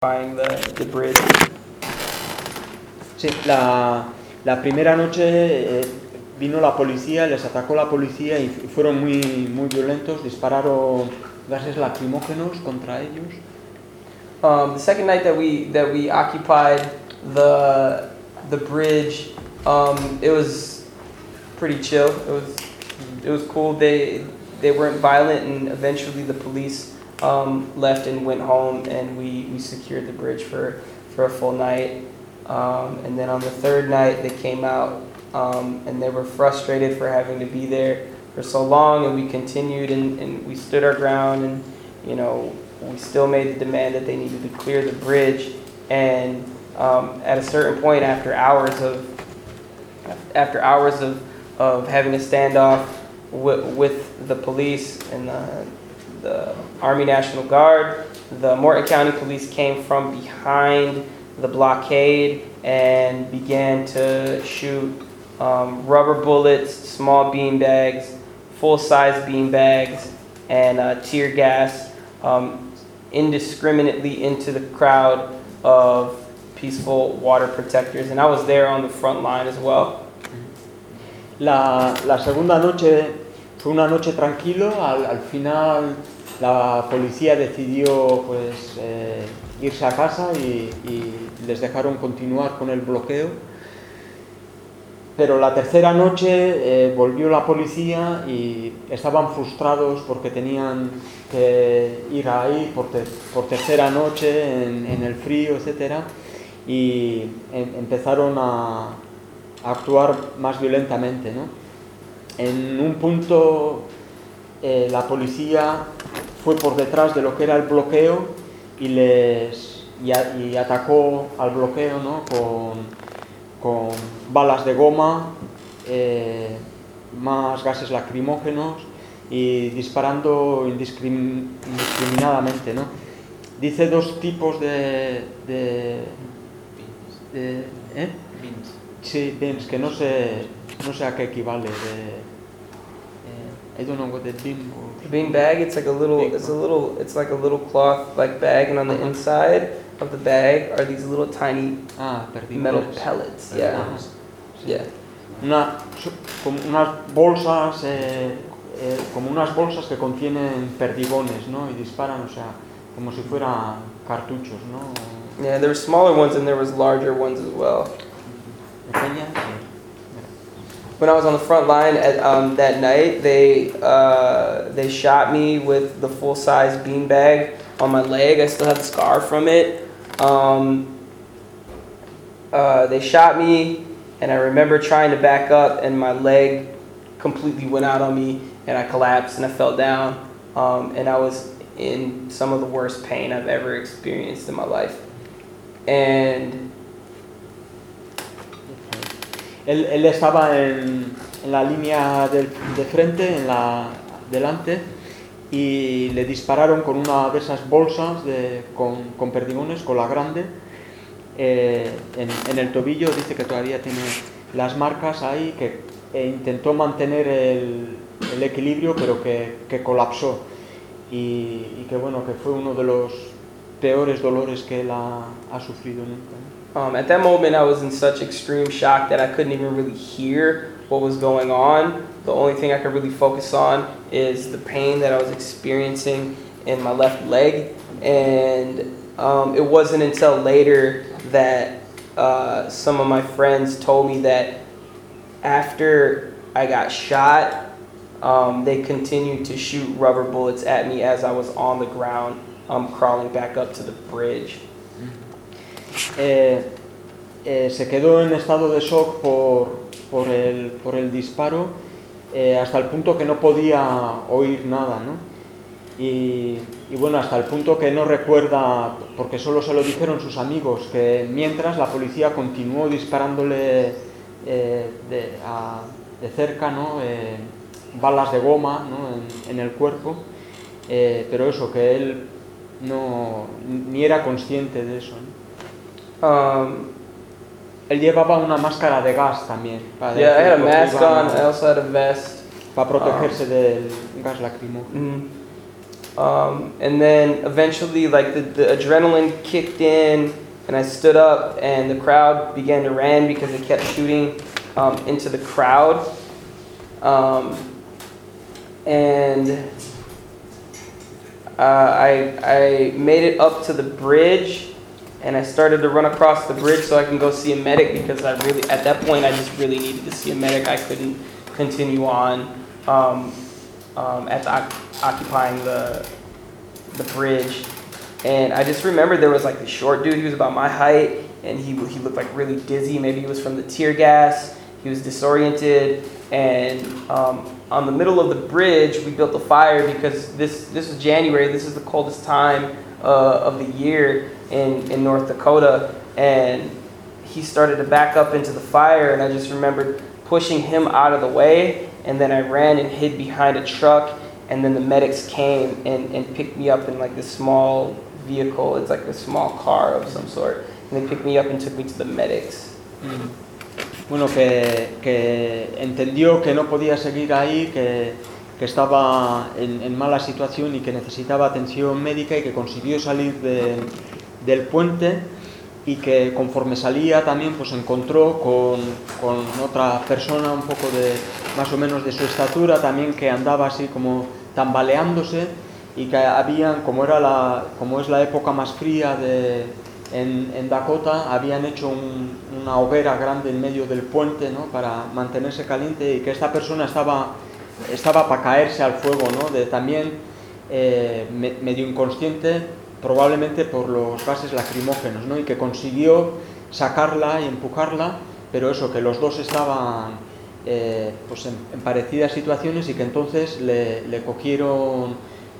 buying the bridge. Sí, la primera noche vino la policía, les atacó la policía y fueron muy violentos, dispararon gases lacrimógenos contra ellos. The second night that we occupied the bridge, it was pretty chill. It was cool. They weren't violent, and eventually the police left and went home, and we secured the bridge for a full night. And then on the third night, they came out, and they were frustrated for having to be there for so long, and we continued, and we stood our ground, and we still made the demand that they needed to clear the bridge. And at a certain point, after hours of having a standoff with the police and the Army National Guard, the Morton County Police came from behind the blockade and began to shoot rubber bullets, small beanbags, full-size beanbags, and tear gas indiscriminately into the crowd of peaceful water protectors. And I was there on the front line as well. La segunda noche fue una noche tranquilo. Al final la policía decidió irse a casa y les dejaron continuar con el bloqueo. Pero la tercera noche volvió la policía y estaban frustrados porque tenían que ir ahí por tercera noche en el frío, etc. Y empezaron a actuar más violentamente, ¿no? En un punto la policía fue por detrás de lo que era el bloqueo y atacó al bloqueo, ¿no? con balas de goma, más gases lacrimógenos y disparando indiscriminadamente, ¿no? Dice dos tipos de Beans. Sí, beans, que no sé a qué equivale. I don't know what the bean was. The bean bag, it's like a little cloth like bag, and on the inside of the bag are these little tiny metal pellets. Yeah. Yeah. Como unas bolsas que contienen perdigones, ¿no? Y disparan, o sea, como si fueran cartuchos, ¿no? Yeah, there were smaller ones and there was larger ones as well. When I was on the front line that night, they shot me with the full-size beanbag on my leg. I still have the scar from it. They shot me, and I remember trying to back up, and my leg completely went out on me, and I collapsed and I fell down. And I was in some of the worst pain I've ever experienced in my life. And Él estaba en la línea de frente, delante, y le dispararon con una de esas bolsas con perdigones, con la grande, en el tobillo. Dice que todavía tiene las marcas ahí, que intentó mantener el equilibrio, pero que colapsó. Y que bueno, que fue uno de los peores dolores que él ha sufrido nunca, ¿no? At that moment, I was in such extreme shock that I couldn't even really hear what was going on. The only thing I could really focus on is the pain that I was experiencing in my left leg. And it wasn't until later that some of my friends told me that after I got shot, they continued to shoot rubber bullets at me as I was on the ground, crawling back up to the bridge. Se quedó en estado de shock por el disparo, hasta el punto que no podía oír nada, ¿no? Y bueno, hasta el punto que no recuerda, porque solo se lo dijeron sus amigos, que mientras la policía continuó disparándole de cerca, ¿no? Balas de goma, ¿no? en el cuerpo, pero eso, que él ni era consciente de eso, ¿no? Él llevaba una máscara de gas también. Yeah, I had a mask on. I also had a vest. Para protegerse del gas lacrimógeno. And then eventually, like the adrenaline kicked in, and I stood up, and the crowd began to run because they kept shooting into the crowd. And I made it up to the bridge, and I started to run across the bridge so I can go see a medic, because at that point I just really needed to see a medic. I couldn't continue on occupying the bridge. And I just remember there was like this short dude. He was about my height, and he looked like really dizzy. Maybe he was from the tear gas. He was disoriented, and on the middle of the bridge, we built a fire because this was January. This is the coldest time of the year in North Dakota, and he started to back up into the fire, and I just remembered pushing him out of the way, and then I ran and hid behind a truck, and then the medics came and picked me up in like this small vehicle. It's like a small car of some sort, and they picked me up and took me to the medics. Bueno, que entendió que no podía seguir ahí, que estaba en mala situación y que necesitaba atención médica, y que consiguió salir del puente, y que conforme salía también pues encontró con otra persona un poco más o menos de su estatura también, que andaba así como tambaleándose, y que habían, como es la época más fría en Dakota, habían hecho una hoguera grande en medio del puente, ¿no?, para mantenerse caliente, y que esta persona estaba para caerse al fuego, ¿no?, también medio inconsciente, probablemente por los gases lacrimógenos, ¿no?, y que consiguió sacarla y empujarla, pero eso, que los dos estaban pues en parecidas situaciones, y que entonces le cogieron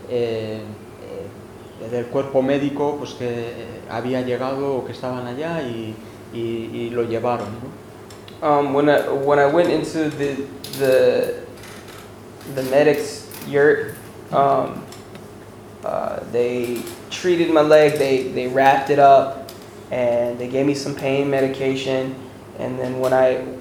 del cuerpo médico, pues que había llegado o que estaban allá, y lo llevaron, ¿no? When I went into the medics yurt, they treated my leg, they wrapped it up, and they gave me some pain medication. And then when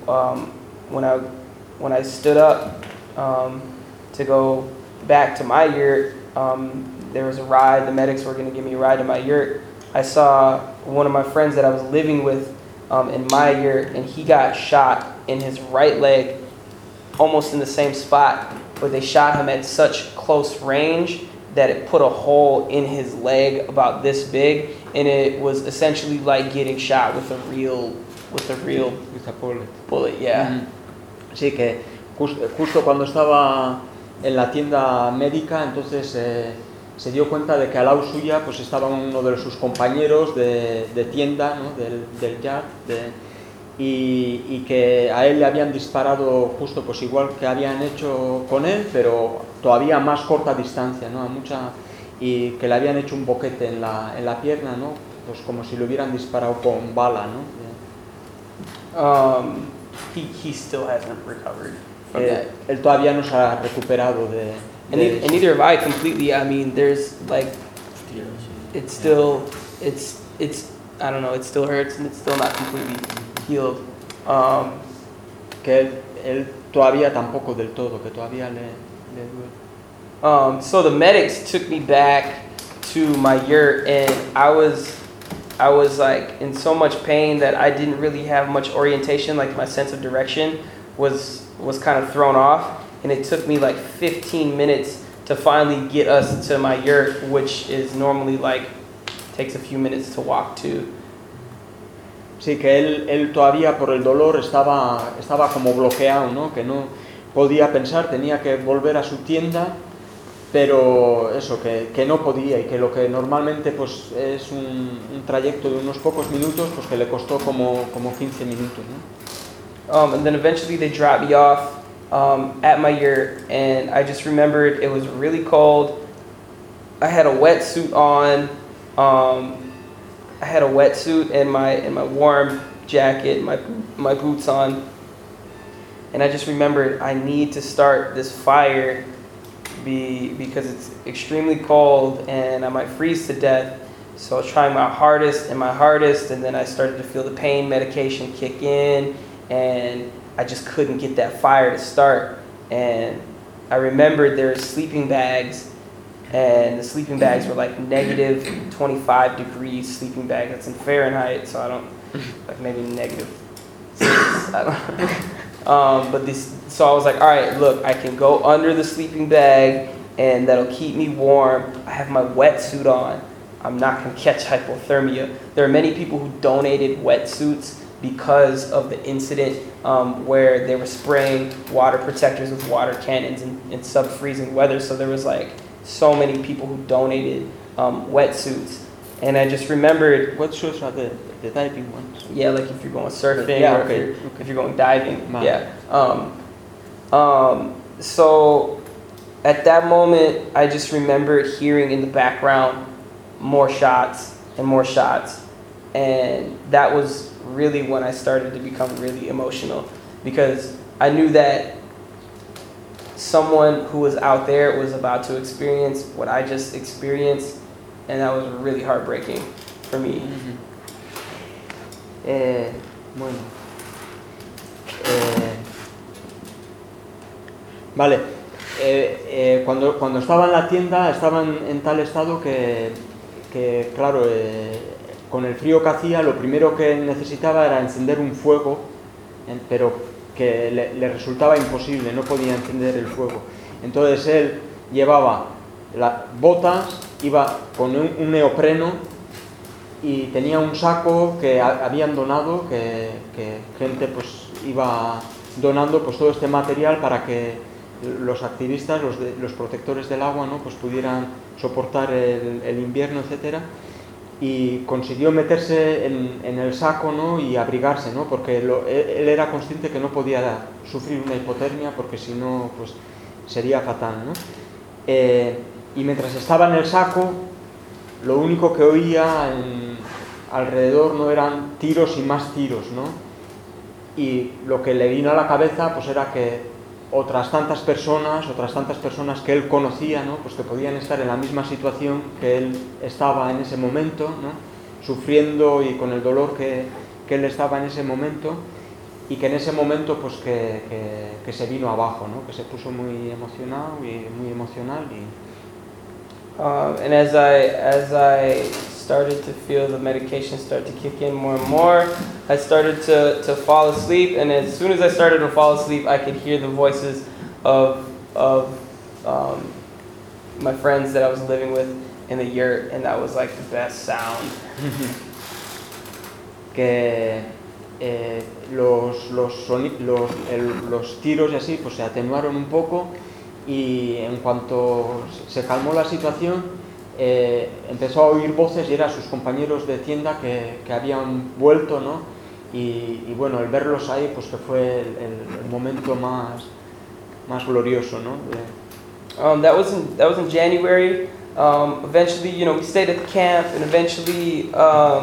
I stood up to go back to my yurt, there was a ride. The medics were going to give me a ride to my yurt. I saw one of my friends that I was living with in my yurt, and he got shot in his right leg, almost in the same spot, but they shot him at such close range that it put a hole in his leg about this big, and it was essentially like getting shot with a real bullet. Yeah. Sí, que justo cuando estaba en la tienda médica, entonces se dio cuenta de que al lado suya pues estaba uno de sus compañeros de tienda, ¿no?, del yard, y que a él le habían disparado justo pues igual que habían hecho con él, pero todavía a más corta distancia, ¿no?, y que le habían hecho un boquete en la pierna, ¿no?, pues como si lo hubieran disparado con bala, ¿no? He still hasn't recovered from that. Él todavía no se ha recuperado and neither have I completely. I mean, there's like, it's still, I don't know, it still hurts, and it's still not completely healed. Que él todavía tampoco del todo, que todavía le duele. So the medics took me back to my yurt, and I was like in so much pain that I didn't really have much orientation. Like my sense of direction was kind of thrown off, and it took me like 15 minutes to finally get us to my yurt, which is normally like takes a few minutes to walk to. Sí, que él todavía por el dolor estaba como bloqueado, ¿no?, que no podía pensar, tenía que volver a su tienda, pero eso, que no podía, y que lo que normalmente pues es un trayecto de unos pocos minutos, pues que le costó como 15 minutos, ¿no? And then eventually they dropped me off at my yurt, and I just remembered it was really cold. I had a wetsuit on. I had a wetsuit and my warm jacket, my boots on, and I just remembered I need to start this fire because it's extremely cold and I might freeze to death. So I was trying my hardest, and then I started to feel the pain medication kick in, and I just couldn't get that fire to start. And I remembered there were sleeping bags and the sleeping bags were like negative 25 degrees sleeping bag. That's in Fahrenheit, so I don't, like maybe negative 6, I don't know. So I was like, all right, look, I can go under the sleeping bag and that'll keep me warm. I have my wetsuit on. I'm not going to catch hypothermia. There are many people who donated wetsuits because of the incident where they were spraying water protectors with water cannons in sub-freezing weather. So there was like so many people who donated wetsuits. And I just remembered... Wetsuits are the diving ones? Yeah, like if you're going surfing yeah, or okay. if you're going diving. Man. Yeah. So at that moment, I just remember hearing in the background more shots and more shots. And that was really when I started to become really emotional, because I knew that someone who was out there was about to experience what I just experienced, and that was really heartbreaking for me. Bueno. Vale. Cuando estaba en la tienda estaba en tal estado que claro, con el frío que hacía, lo primero que necesitaba era encender un fuego, pero que le resultaba imposible, no podía encender el fuego. Entonces él llevaba las botas, iba con un neopreno y tenía un saco que habían donado, que gente pues iba donando pues todo este material para que los activistas, los protectores del agua, ¿no? Pues pudieran soportar el invierno, etcétera, y consiguió meterse en el saco, ¿no? Y abrigarse, ¿no? Porque él era consciente que no podía sufrir una hipotermia, porque si no pues sería fatal, ¿no? Y mientras estaba en el saco, lo único que oía alrededor no eran tiros y más tiros, ¿no? Y lo que le vino a la cabeza pues era que otras tantas personas que él conocía, ¿no? Pues que podían estar en la misma situación que él estaba en ese momento, ¿no? Sufriendo y con el dolor que él estaba en ese momento, y que en ese momento pues que se vino abajo, ¿no? Que se puso muy emocionado y muy emocional. And as I started to feel the medication start to kick in more and more, I started to fall asleep, and as soon as I started to fall asleep, I could hear the voices of my friends that I was living with in the yurt, and that was like the best sound. Que los tiros y así pues se atenuaron un poco, y en cuanto se calmó la situación empezó a oír voces, y eran sus compañeros de tienda que habían vuelto, ¿no? Y bueno, el verlos ahí pues que fue el momento más glorioso, ¿no? That was in January. Eventually, you know, we stayed at the camp, and eventually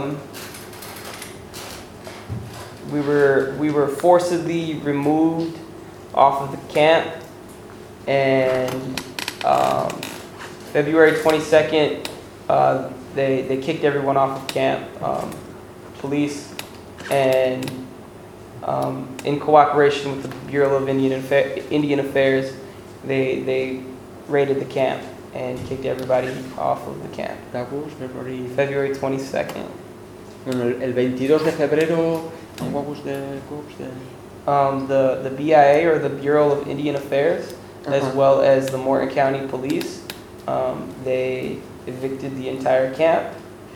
we were forcibly removed off of the camp, and February 22nd, they kicked everyone off of camp. Police, and in cooperation with the Bureau of Indian Affairs, they raided the camp and kicked everybody off of the camp. That was February 22nd. Bueno, el 22 de febrero, what was the cops there? The BIA, or the Bureau of Indian Affairs, as well as the Morton County Police, they evicted the entire camp.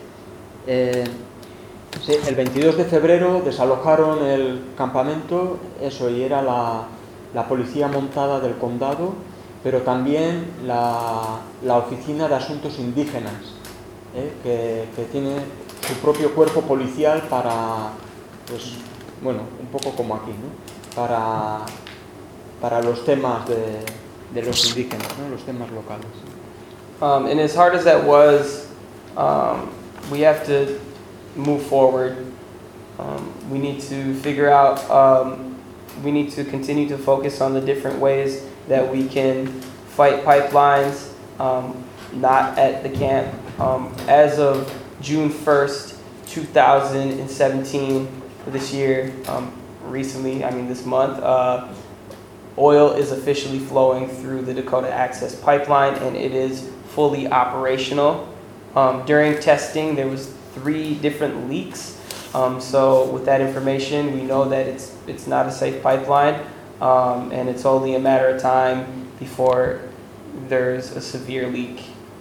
Sí, el 22 de febrero desalojaron el campamento, eso, y era la policía montada del condado, pero también la Oficina de Asuntos Indígenas, que tiene su propio cuerpo policial para, pues, bueno, un poco como aquí, ¿no? Para los temas de los indígenas, ¿no? Los temas locales. And as hard as that was, we have to move forward. We need to figure out, we need to continue to focus on the different ways that we can fight pipelines, not at the camp. As of June 1st, 2017, this year, recently, I mean this month, oil is officially flowing through the Dakota Access Pipeline, and it is fully operational. During testing, there was 3 different leaks. So with that information, we know that it's not a safe pipeline, and it's only a matter of time before there's a severe leak.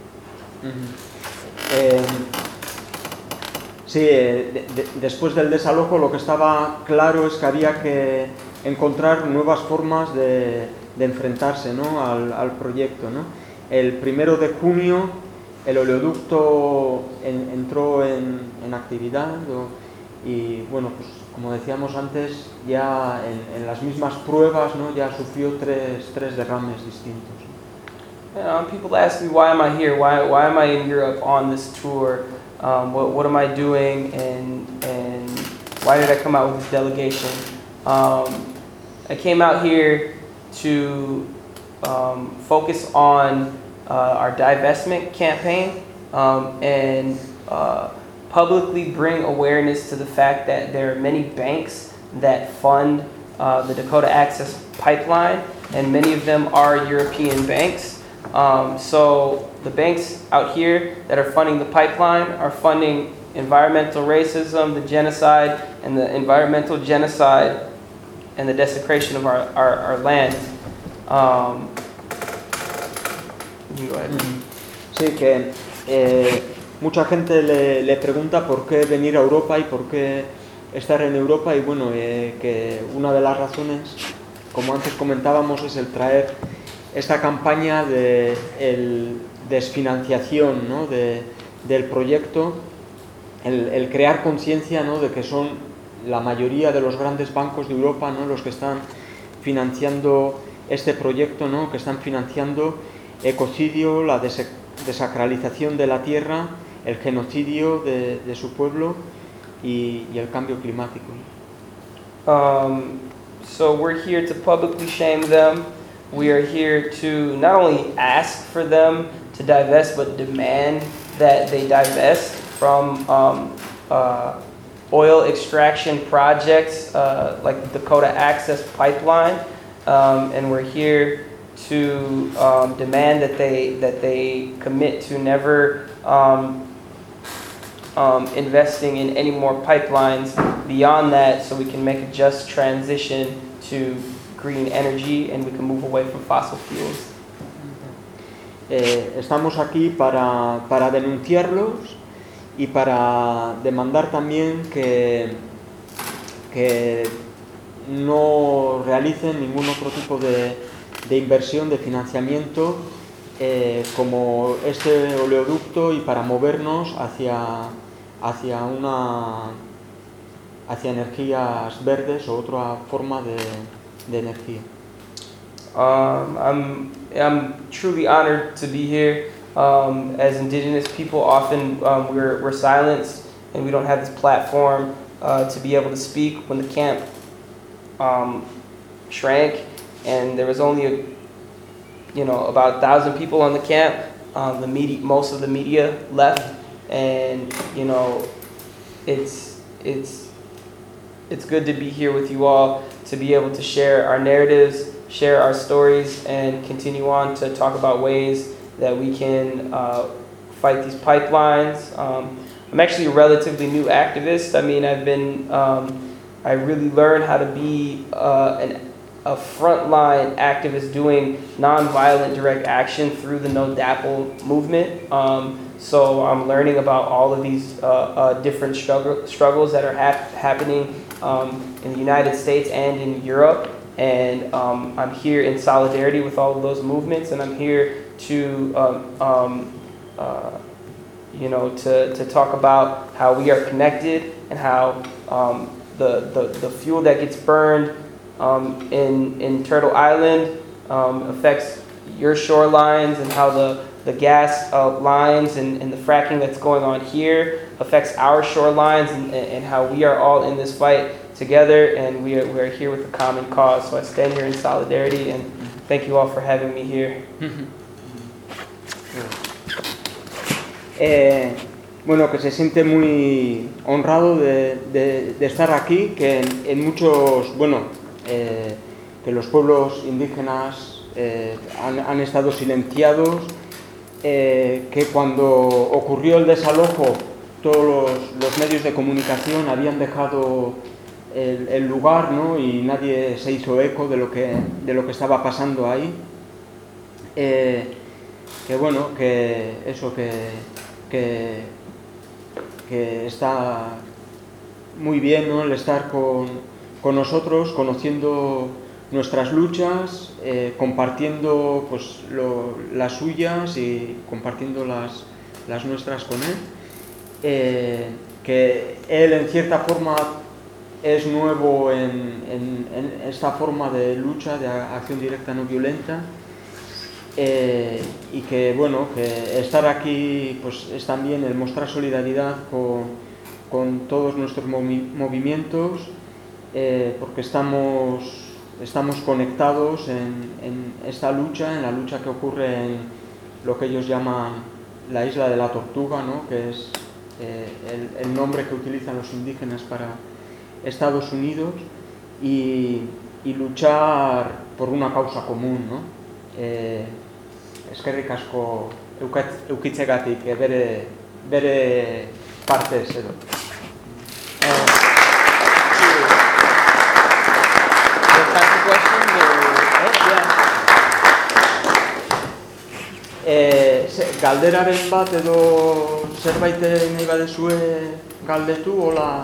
Sí, después del desalojo lo que estaba claro es que había que encontrar nuevas formas de enfrentarse, ¿no?, al proyecto, ¿no? El 1 de junio el oleoducto entró en actividad y, bueno, pues como decíamos antes, ya en las mismas pruebas, ¿no?, ya sufrió tres derrames distintos. People ask me, why am I here? Why am I in Europe on this tour? What am I doing? And why did I come out with this delegation? I came out here to focus on our divestment campaign and publicly bring awareness to the fact that there are many banks that fund the Dakota Access Pipeline, and many of them are European banks. So the banks out here that are funding the pipeline are funding environmental racism, the genocide, and the environmental genocide and the desecration of our land. You go ahead. Sí, que mucha gente le pregunta por qué venir a Europa y por qué estar en Europa, y bueno, que una de las razones, como antes comentábamos, es el traer esta campaña de desfinanciación, ¿no?, del proyecto, el crear conciencia, ¿no?, de que son la mayoría de los grandes bancos de Europa, ¿no?, los que están financiando este proyecto, ¿no?, que están financiando ecocidio, la desacralización de la tierra, el genocidio de su pueblo y el cambio climático. So we're here to publicly shame them. We are here to not only ask for them to divest, but demand that they divest from oil extraction projects like the Dakota Access Pipeline, and we're here to demand that they commit to never investing in any more pipelines beyond that, so we can make a just transition to green energy and we can move away from fossil fuels. Estamos aquí para denunciarlos y para demandar también que no realicen ningún otro tipo de inversión, de financiamiento como este oleoducto, y para movernos hacia energías verdes o otra forma de energía. I'm truly honored to be here. As Indigenous people, often we're silenced and we don't have this platform to be able to speak. When the camp shrank and there was only about 1,000 people on the camp, most of the media left, and it's good to be here with you all, to be able to share our narratives, share our stories, and continue on to talk about ways that we can fight these pipelines. I'm actually a relatively new activist. I mean, I really learned how to be a frontline activist doing nonviolent direct action through the No DAPL movement. So I'm learning about all of these different struggles that are happening in the United States and in Europe. And I'm here in solidarity with all of those movements, and I'm here to to talk about how we are connected, and how the fuel that gets burned in Turtle Island affects your shorelines, and how the gas lines and the fracking that's going on here affects our shorelines, and how we are all in this fight together, and we are here with a common cause. So I stand here in solidarity, and thank you all for having me here. Bueno, que se siente muy honrado de estar aquí, que en muchos, que los pueblos indígenas han estado silenciados que cuando ocurrió el desalojo todos los medios de comunicación habían dejado el lugar, ¿no? Y nadie se hizo eco de lo que estaba pasando ahí. Que bueno, que eso, que está muy bien, ¿no? El estar con nosotros, conociendo nuestras luchas, compartiendo pues las suyas y compartiendo las nuestras con él. Que él en cierta forma es nuevo en esta forma de lucha, de acción directa no violenta, y que bueno, que estar aquí pues es también el mostrar solidaridad con todos nuestros movimientos, porque estamos conectados en esta lucha, en la lucha que ocurre en lo que ellos llaman la isla de la Tortuga, ¿no? Que es el nombre que utilizan los indígenas para Estados Unidos, y luchar por una causa común, ¿no? Eskerrik asko eukitzegatik bere partez edo. Galderaren bat edo zerbait nahi badezue galdetu, hola,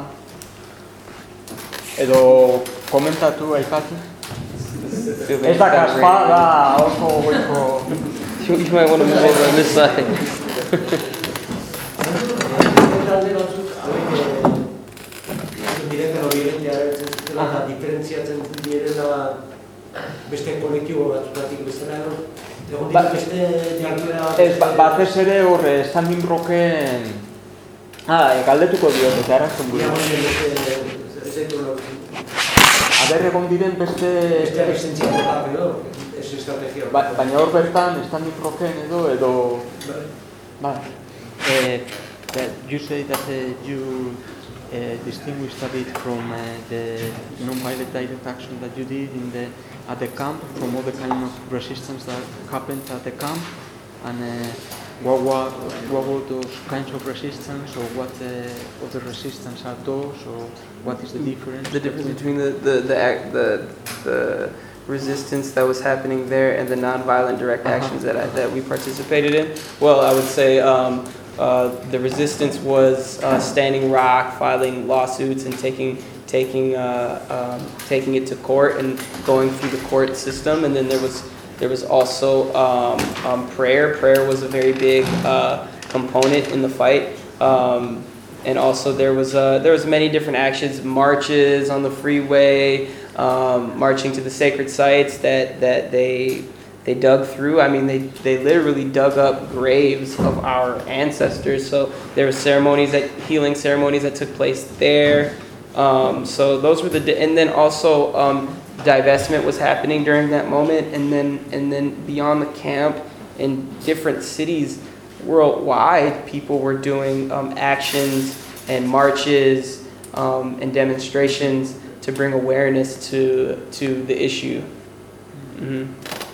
edo komentatu, aipatu. Ez da kaspa, da oso goiko. You might want to move over on this side. Diferentziatzen direla beste kolektibo batzuetatik bestera edo egon Ba- dira beste jarduera Batez ere horre, Standing Rocken... galdetuko diot, eta erantzun du. Aber egon diren beste... Baina hor bertan, Standing Rocken edo... But you say that you distinguished a bit from the non-violent direct action that you did at the camp, from all the kind of resistance that happened at the camp, and what were those kinds of resistance, or what other resistance are those, or what is the difference? The difference between the resistance that was happening there and the nonviolent direct actions that we participated in. Well, I would say the resistance was standing rock, filing lawsuits, and taking it to court and going through the court system. And then there was also prayer. Prayer was a very big component in the fight. And also there was many different actions, marches on the freeway, marching to the sacred sites that they dug through. I mean, they literally dug up graves of our ancestors. So there were healing ceremonies that took place there. So those were and then also divestment was happening during that moment. And then beyond the camp, in different cities worldwide, people were doing actions and marches and demonstrations to bring awareness to the issue. Mm-hmm.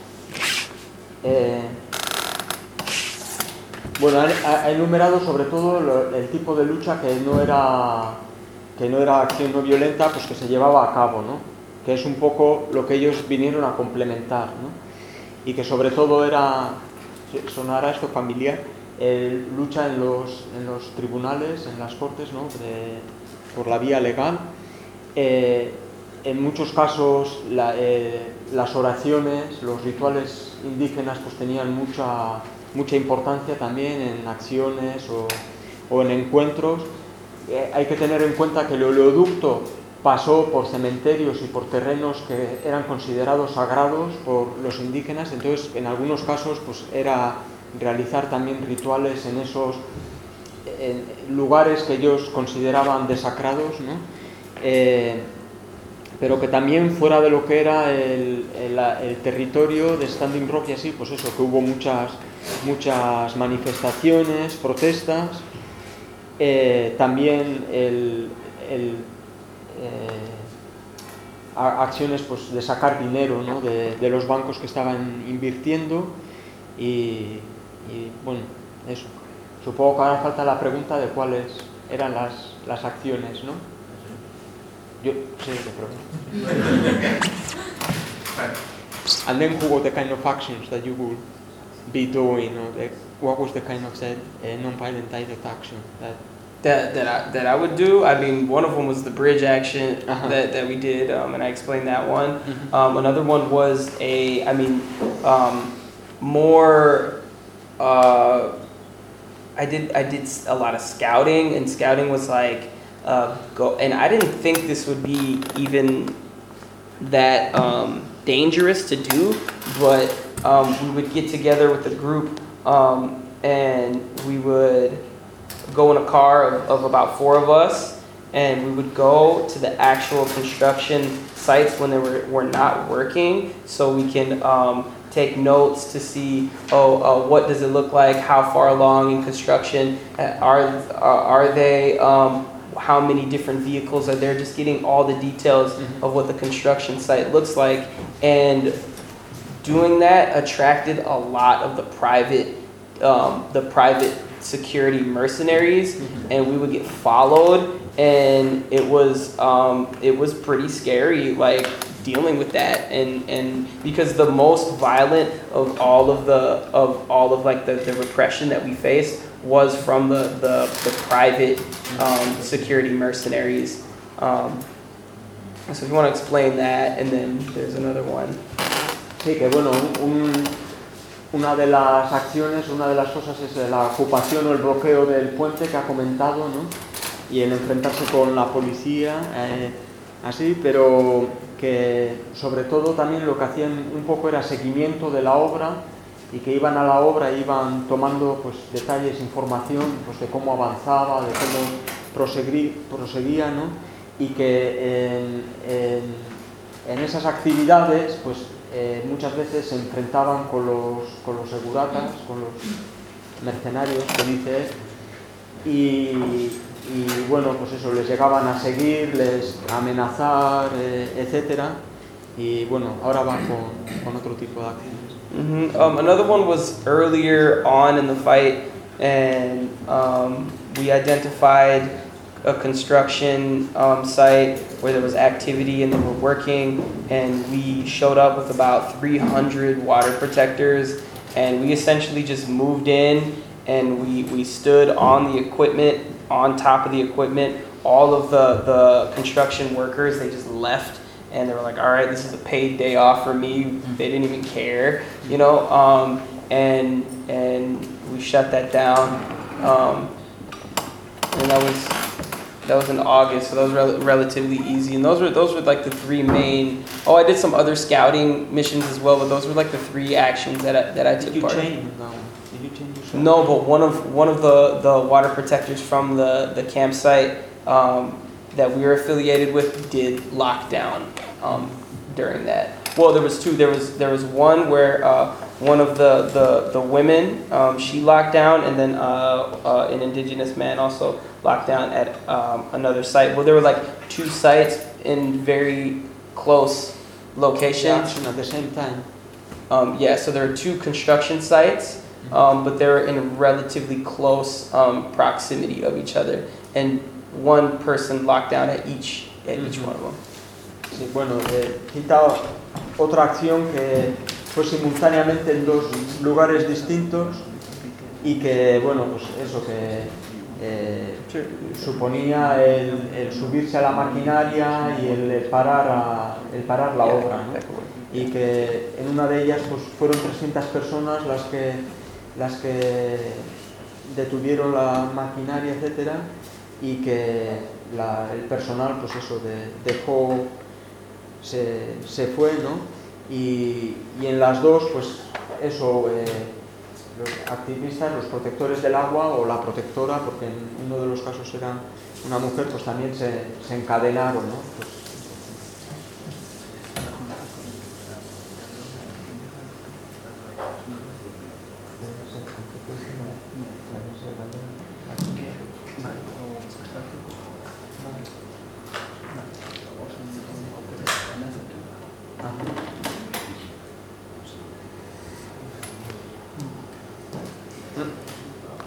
Bueno, ha enumerado sobre todo el tipo de lucha que no era acción no violenta, pues que se llevaba a cabo, ¿no? Que es un poco lo que ellos vinieron a complementar, ¿no? Y que sobre todo sonará esto familiar, lucha en los tribunales, en las cortes, ¿no? Por la vía legal. En muchos casos las oraciones, los rituales indígenas pues tenían mucha importancia también en acciones o en encuentros. Hay que tener en cuenta que el oleoducto pasó por cementerios y por terrenos que eran considerados sagrados por los indígenas, entonces en algunos casos pues era realizar también rituales en esos lugares que ellos consideraban desacrados, ¿no? Pero que también fuera de lo que era el territorio de Standing Rock y así, pues eso, que hubo muchas manifestaciones, protestas, también acciones pues, de sacar dinero, ¿no? de los bancos que estaban invirtiendo y Y bueno, eso. Supongo que ahora falta la pregunta de cuáles eran las acciones, ¿no? Yo sé de pregunta. And then who were the kind of actions that you would be doing, or what was the kind of non-violent direct action that I would do? I mean, one of them was the bridge action Uh-huh. that we did, and I explained that one. Mhm. Another one was more. I did a lot of scouting, and scouting was like go. And I didn't think this would be even that dangerous to do, but we would get together with a group, and we would go in a car of about 4 of us, and we would go to the actual construction sites when they were not working, so we can take notes to see, what does it look like, how far along in construction are they, how many different vehicles are there, just getting all the details of what the construction site looks like. And doing that attracted a lot of the private security mercenaries, and we would get followed, and it was pretty scary, like dealing with that, and because the most violent of all of the repression that we faced was from the private security mercenaries. So if you want to explain that, and then there's another one. Sí, que bueno, una de las acciones, una de las cosas es la ocupación o el bloqueo del puente que ha comentado, ¿no? Y el enfrentarse con la policía, así, pero que sobre todo también lo que hacían un poco era seguimiento de la obra, y que iban a la obra e iban tomando pues detalles, información pues de cómo avanzaba, de cómo proseguía, ¿no? Y que en esas actividades pues muchas veces se enfrentaban con los seguratas, con los mercenarios, que dice él, y bueno, pues eso, les llegaban a seguir, les amenazar, etcétera, y bueno, ahora van con otro tipo de acciones. Another one was earlier on in the fight, and we identified a construction site where there was activity and they were working, and we showed up with about 300 water protectors, and we essentially just moved in, and we stood on the equipment, on top of the equipment. All of the construction workers, they just left, and they were like, all right, this is a paid day off for me. They didn't even care, you know, and we shut that down, and that was in August, so that was relatively easy. And those were like the 3 main. Oh, I did some other scouting missions as well, but those were like the 3 actions that I took part in. Did you change yourself? No, but one of the water protectors from the campsite that we were affiliated with did lockdown during that. Well, there was 2. There was one where one of the women, she locked down, and then an indigenous man also locked down at another site. Well, there were like 2 sites in very close locations. At the same time. So there are 2 construction sites, but they're in relatively close proximity of each other, and one person locked down at each one of them. Sí, bueno, cita otra acción que fue simultáneamente en 2 lugares distintos y que, bueno, pues eso que suponía el subirse a la maquinaria y el parar la obra, ¿no? Y que en una de ellas pues fueron 300 personas las que detuvieron la maquinaria, etcétera, y que el personal pues eso dejó, se fue, ¿no? Y en las 2 pues eso, los activistas, los protectores del agua o la protectora, porque en uno de los casos era una mujer, pues también se encadenaron, ¿no? Pues,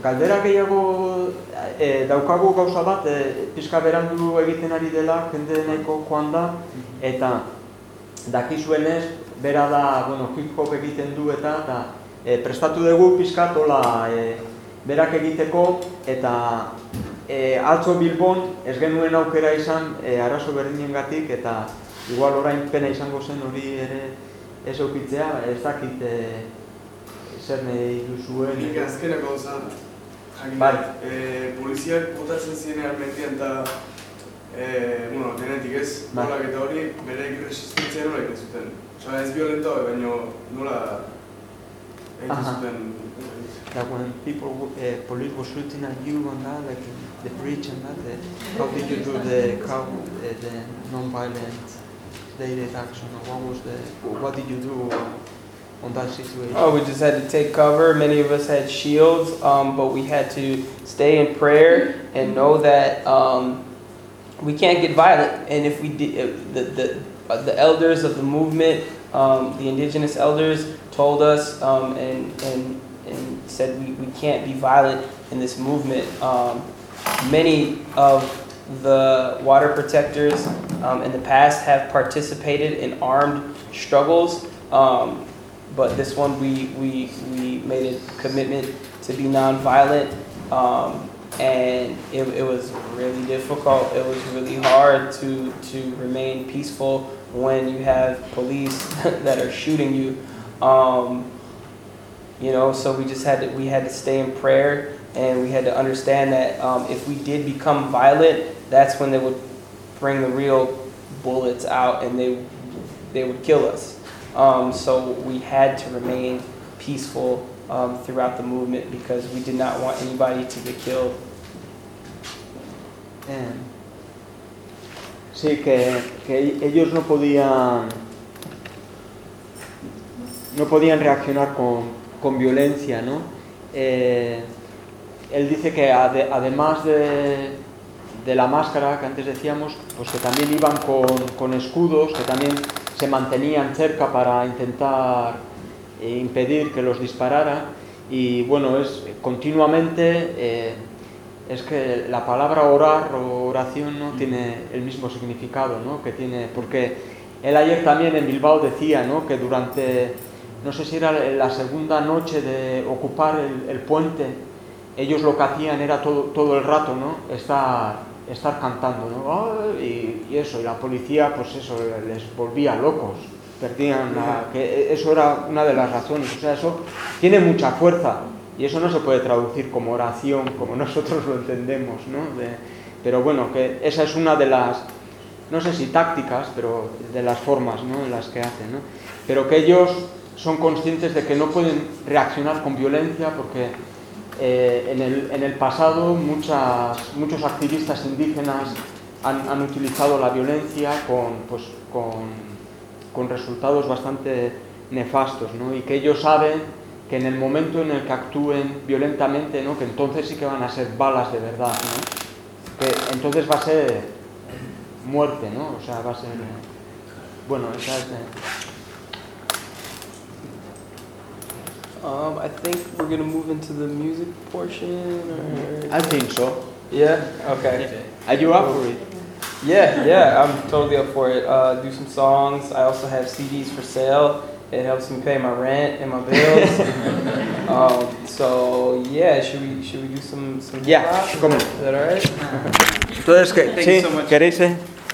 Galdera gehiago daukagu gauza bat, pixka berandu egiten ari dela, jende nahiko joan da, eta dakizuenez, bera da, hip hop egiten du eta prestatu dugu pixka tola berak egiteko, eta atzo Bilbon ez genuen aukera izan arazo berdinengatik, eta igual orain pena izango zen hori ere ez eukitzea, ez dakit zer nahi duzuen. Nik azkenako gauza, jakin poliziak botatzen zirenean mentian eta denetik ez, nolak eta hori bereik resistentzia nola egiten zuten. Osa ez violenta hori, baina nola egiten zuten. That when police was shooting at you and that, like the bridge and that, how did you do the non-violent dated action, or what did you do on that situation? Oh, we just had to take cover. Many of us had shields, but we had to stay in prayer and know that we can't get violent. And if we did, the elders of the movement, the indigenous elders, told us and said we can't be violent in this movement. Many of the water protectors in the past have participated in armed struggles, but this one we made a commitment to be nonviolent, and it was really difficult. It was really hard to remain peaceful when you have police that are shooting you. So we had to stay in prayer, and we had to understand that if we did become violent, that's when they would bring the real bullets out and they would kill us. So we had to remain peaceful throughout the movement because we did not want anybody to get killed. Sí, que ellos no podían reaccionar con violencia, ¿no? Él dice que además de la máscara que antes decíamos, pues que también iban con escudos, que también se mantenían cerca para intentar impedir que los disparara, y bueno, es continuamente, es que la palabra orar o oración no tiene el mismo significado, ¿no? Que tiene, porque él ayer también en Bilbao decía, ¿no? Que durante, no sé si era la segunda noche de ocupar el puente, ellos lo que hacían era todo el rato, ¿no? Estar cantando, ¿no? Y eso, y la policía, pues eso, les volvía locos, perdían que eso era una de las razones. O sea, eso tiene mucha fuerza, y eso no se puede traducir como oración, como nosotros lo entendemos, ¿no? Pero bueno, que esa es una de las, no sé si tácticas, pero de las formas, ¿no? En las que hacen, ¿no? Pero que ellos son conscientes de que no pueden reaccionar con violencia porque en el pasado muchos activistas indígenas han utilizado la violencia con resultados bastante nefastos, ¿no? Y que ellos saben que en el momento en el que actúen violentamente, ¿no? Que entonces sí que van a ser balas de verdad, ¿no? Que entonces va a ser muerte, ¿no? O sea, va a ser... Bueno, esa es... I think we're gonna move into the music portion. Or... I think so. Yeah. Okay. Are you up for it? Yeah, I'm totally up for it. Do some songs. I also have CDs for sale. It helps me pay my rent and my bills. So yeah, should we do some Yeah, hip-hop? come on. Is that alright? Entonces, Thank you so much. ¿queréis?